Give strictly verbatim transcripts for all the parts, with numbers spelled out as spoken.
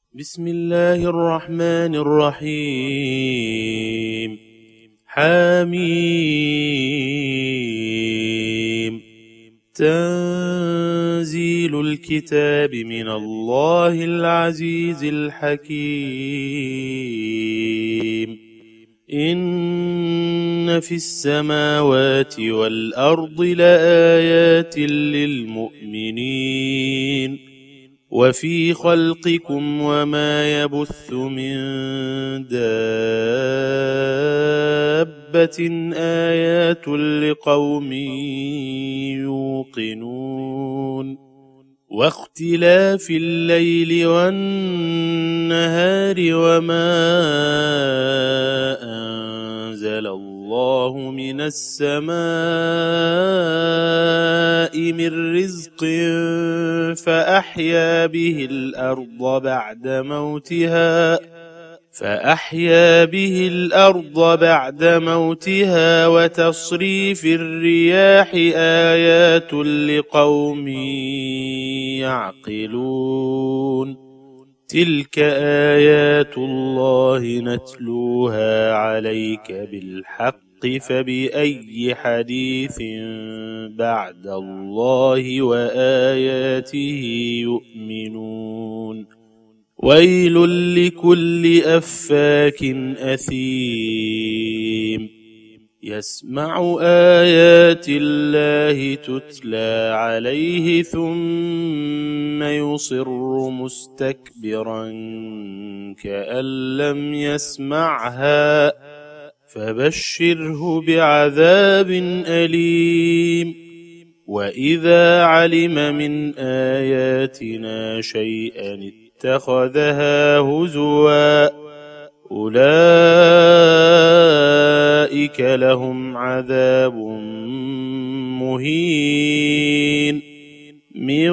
بسم الله الرحمن الرحيم. حميم. تنزيل الكتاب من الله العزيز الحكيم. إن في السماوات والأرض لآيات للمؤمنين وفي خلقكم وما يبث من دابة آيات لقوم يوقنون. واختلاف الليل والنهار وما أنزل الله من السماء من رزق فأحيا به الأرض بعد موتها فأحيا به الأرض بعد موتها وتصريف الرياح آيات لقوم يعقلون. تلك آيات الله نتلوها عليك بالحق فبأي حديث بعد الله وآياته يؤمنون. ويل لكل أفاك أثيم يسمع آيات الله تتلى عليه ثم يصر مستكبرا كأن لم يسمعها فبشره بعذاب أليم. وإذا علم من آياتنا شيئا اتخذها هزوا أولئك لهم عذاب مهين من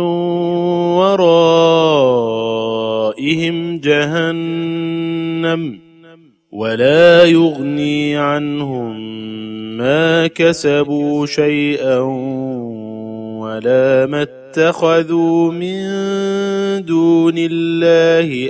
ورائهم جهنم ولا يغني عنهم ما كسبوا شيئا ولا ما اتخذوا من دون الله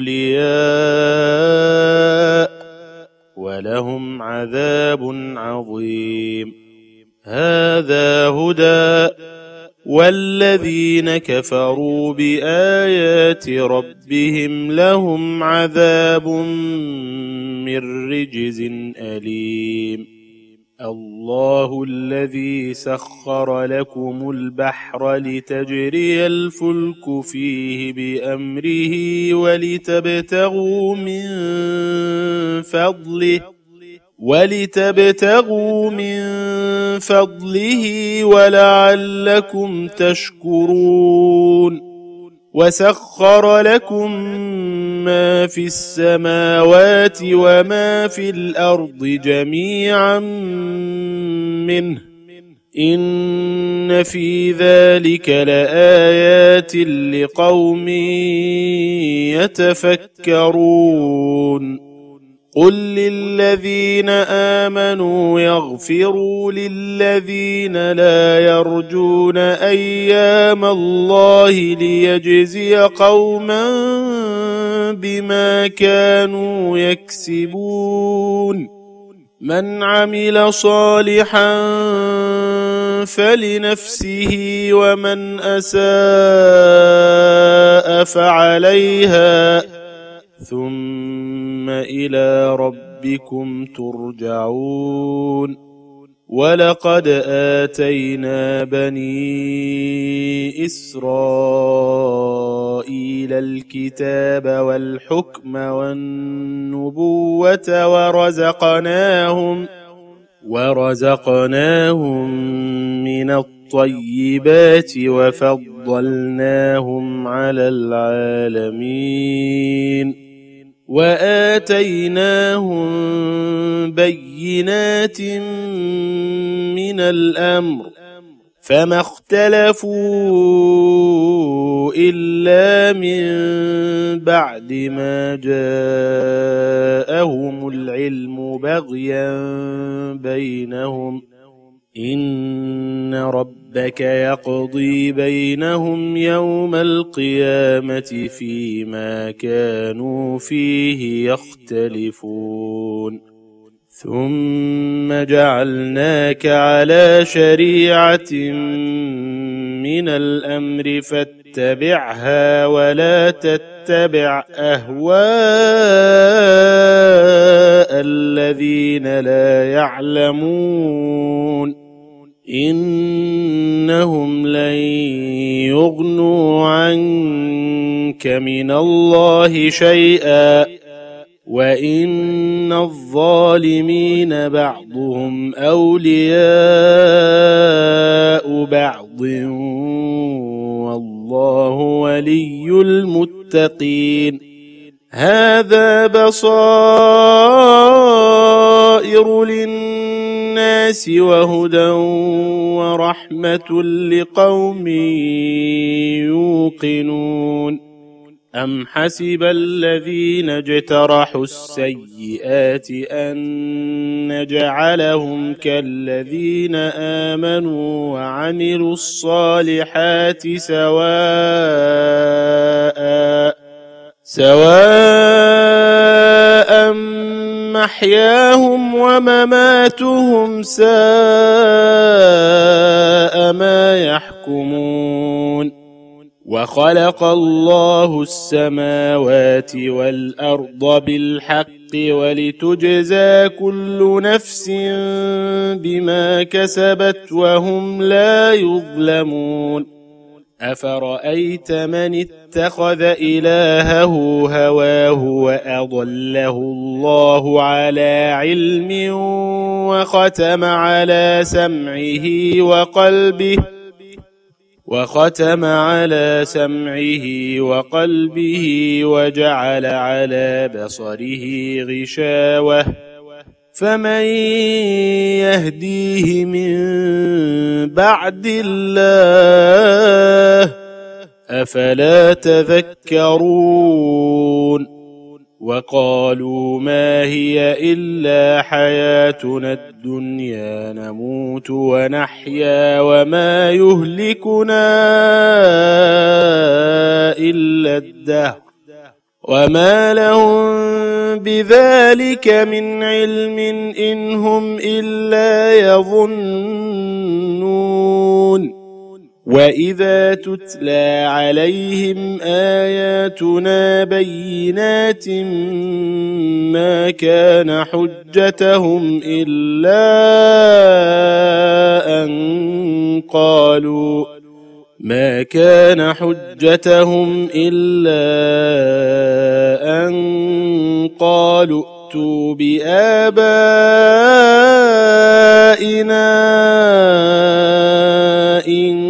أولياء ولهم عذاب عظيم. هذا هدى والذين كفروا بآيات ربهم لهم عذاب من رجز أليم. الله الذي سخر لكم البحر لتجري الفلك فيه بأمره ولتبتغوا من فضله ولتبتغوا من فضله ولعلكم تشكرون. وسخر لكم ما في السماوات وما في الأرض جميعا منه إن في ذلك لآيات لقوم يتفكرون. قل للذين آمنوا يغفروا للذين لا يرجون أيام الله ليجزي قوما بما كانوا يكسبون. من عمل صالحا فلنفسه ومن أساء فعليها ثم إلى ربكم ترجعون. ولقد آتينا بني إسرائيل الكتاب والحكم والنبوة ورزقناهم ورزقناهم من الطيبات وفضلناهم على العالمين وآتيناهم بينات من الأمر فما اختلفوا إلا من بعد ما جاءهم العلم بغيا بينهم إن ربك يقضي بينهم يوم القيامة فيما كانوا فيه يختلفون ثم جعلناك على شريعة من الأمر فاتبعها ولا تتبع أهواء الذين لا يعلمون إنهم لن يغنوا عنك من الله شيئا وإن الظالمين بعضهم أولياء بعض والله ولي المتقين هذا بصائر للناس وهدى ورحمة لقوم يوقنون أم حسب الذين اجترحوا السيئات أن نجعلهم كالذين آمنوا وعملوا الصالحات سواء سواء محياهم ومماتهم ساء ما يحكمون وخلق الله السماوات والأرض بالحق ولتجزى كل نفس بما كسبت وهم لا يظلمون أفرأيت من اتخذ إلهه هواه وأضله الله على علم وختم على سمعه وقلبه وختم على سمعه وقلبه وجعل على بصره غشاوة فمن يهديه من بعد الله أفلا تذكرون وقالوا ما هي إلا حياتنا الدنيا نموت ونحيا وما يهلكنا إلا الدهر وما لهم بذلك من علم إن هم إلا يظنون وإذا تتلى عليهم آياتنا بينات ما كان حجتهم إلا أن قالوا ما كان حجتهم إلا أن قالوا ائتوا بآبائنا إن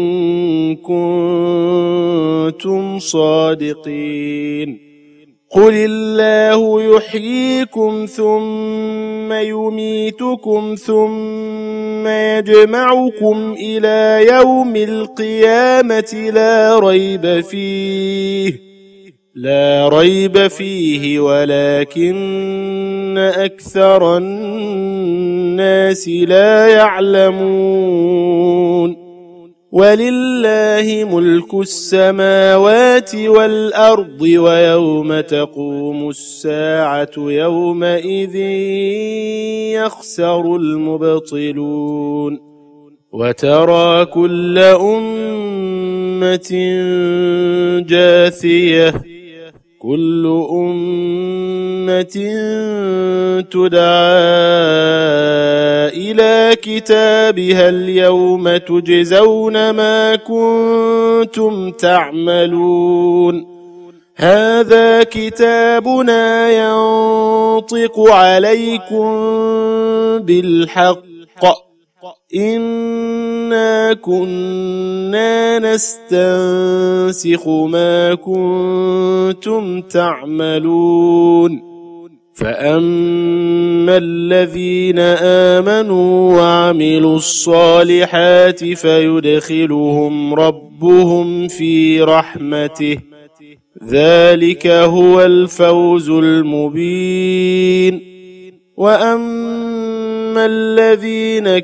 كنتم صادقين قل الله يحييكم ثم يميتكم ثم يجمعكم إلى يوم القيامة لا ريب فيه لا ريب فيه ولكن أكثر الناس لا يعلمون ولله ملك السماوات والأرض ويوم تقوم الساعة يومئذ يخسر المبطلون وترى كل أمة جاثية كل أمة تدعى إلى كتابها اليوم تجزون ما كنتم تعملون هذا كتابنا ينطق عليكم بالحق إنا كنا نستنسخ ما كنتم تعملون فأما الذين آمنوا وعملوا الصالحات فيدخلهم ربهم في رحمته ذلك هو الفوز المبين وأما أما الذين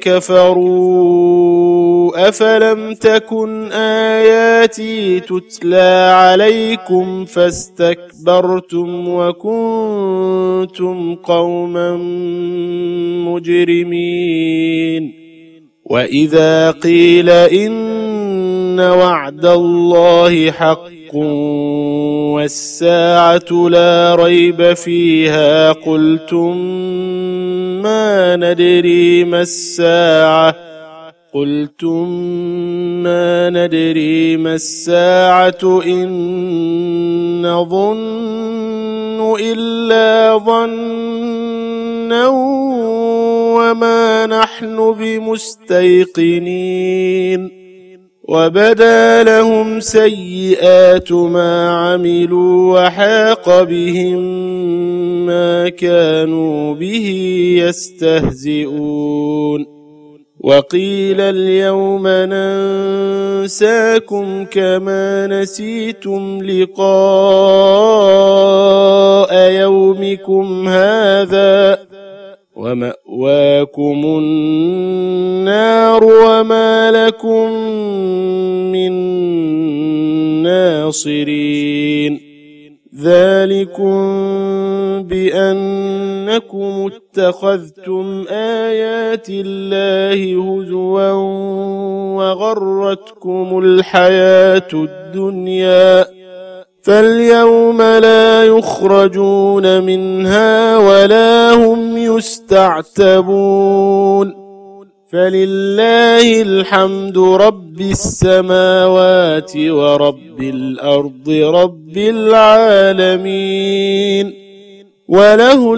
كفروا أفلم تكن آياتي تتلى عليكم فاستكبرتم وكنتم قوما مجرمين وإذا قيل إن وعد الله حق والساعة لا ريب فيها قلتم ما ندري ما الساعة قلتم ما ندري ما الساعة إن نظن إلا ظنا وما نحن بمستيقنين وبدا لهم سيئات ما عملوا وحاق بهم ما كانوا به يستهزئون وقيل اليوم ننساكم كما نسيتم لقاء يومكم هذا ومأواكم النار وما لكم من ناصرين ذلكم بأنكم اتخذتم آيات الله هزوا وغرتكم الحياة الدنيا فاليوم لا يخرجون منها ولا هم يستعتبون فلله الحمد رب السماوات ورب الأرض رب العالمين وله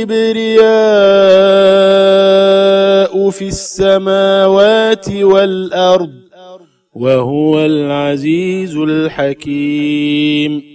الكبرياء في السماوات والأرض وهو العزيز الحكيم